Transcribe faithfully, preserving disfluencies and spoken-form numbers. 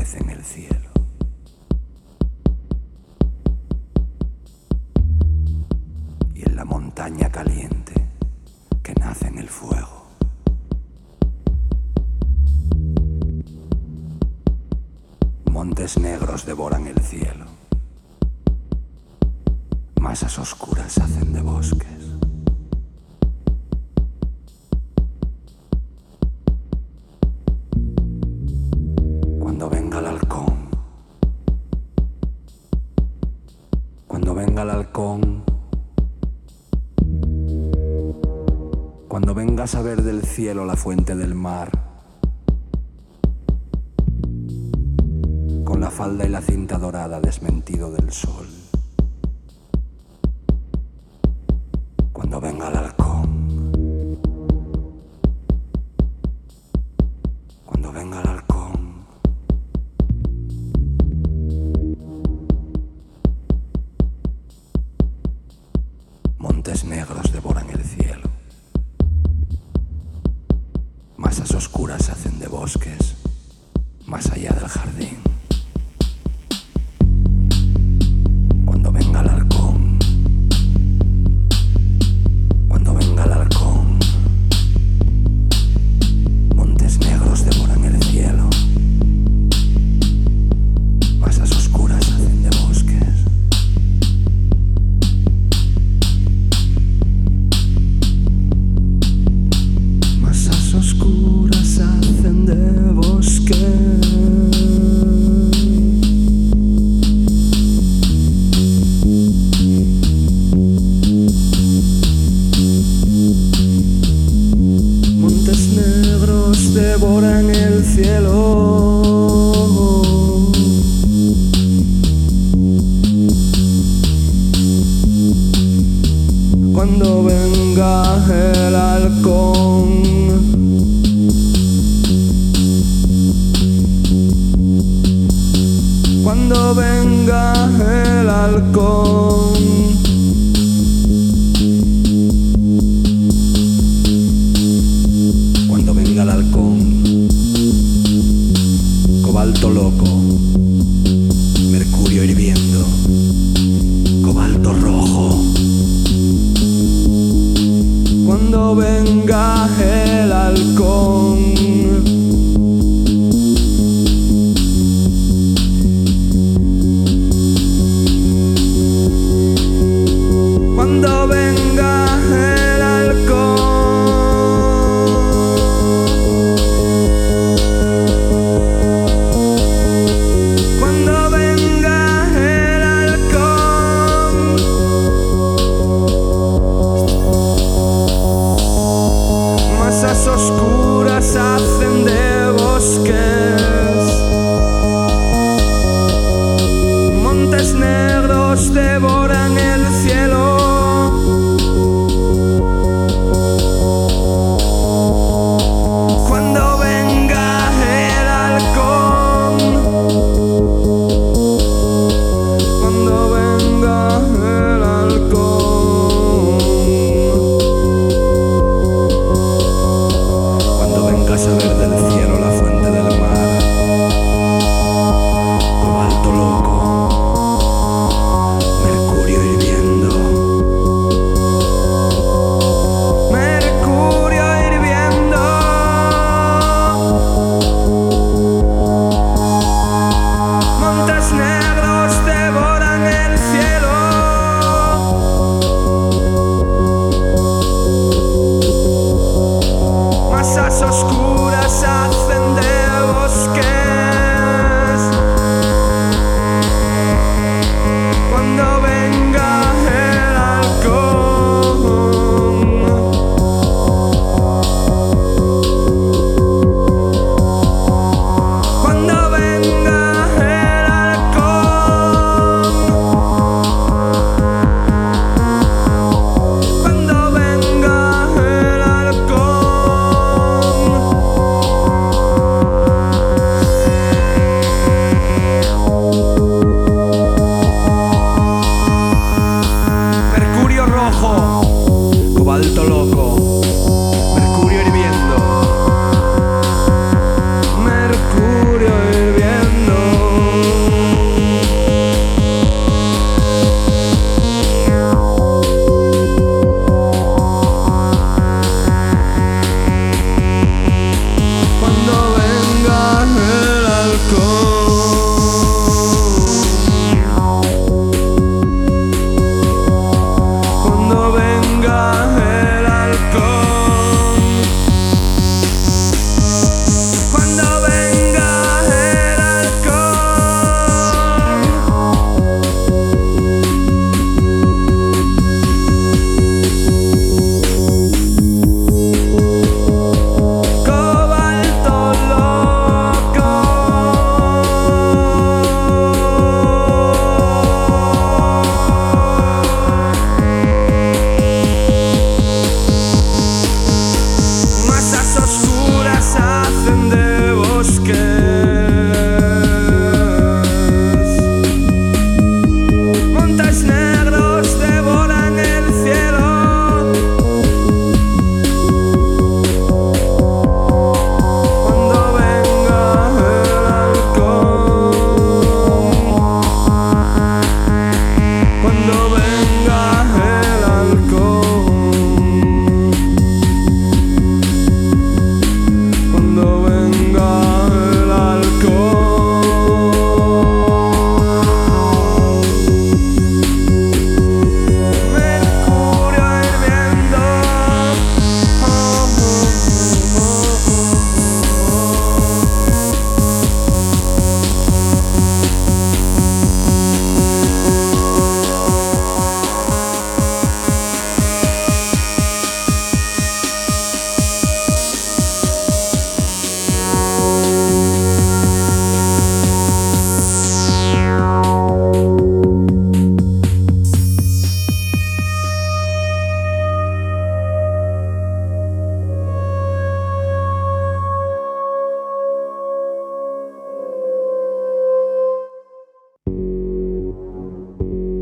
crece en el cielo. Y en la montaña caliente que nace en el fuego. Montes negros devoran el cielo. Masas oscuras hacen de bosques. Cuando venga el halcón, cuando venga el halcón, cuando vengas a ver del cielo la fuente del mar, con la falda y la cinta dorada desmentido del sol. Cuando venga el halcón, cuando venga el halcón, montes negros devoran el cielo, masas oscuras hacen de bosques más allá del jardín. Cuando venga el halcón, cuando venga el halcón, montes negros devoran el cielo, masas oscuras hacen de bosques. Masas oscuras hacen de bosques. Montes negros devoran el cielo. Cuando venga el halcón, cuando venga el halcón, cuando venga el halcón, cobalto loco.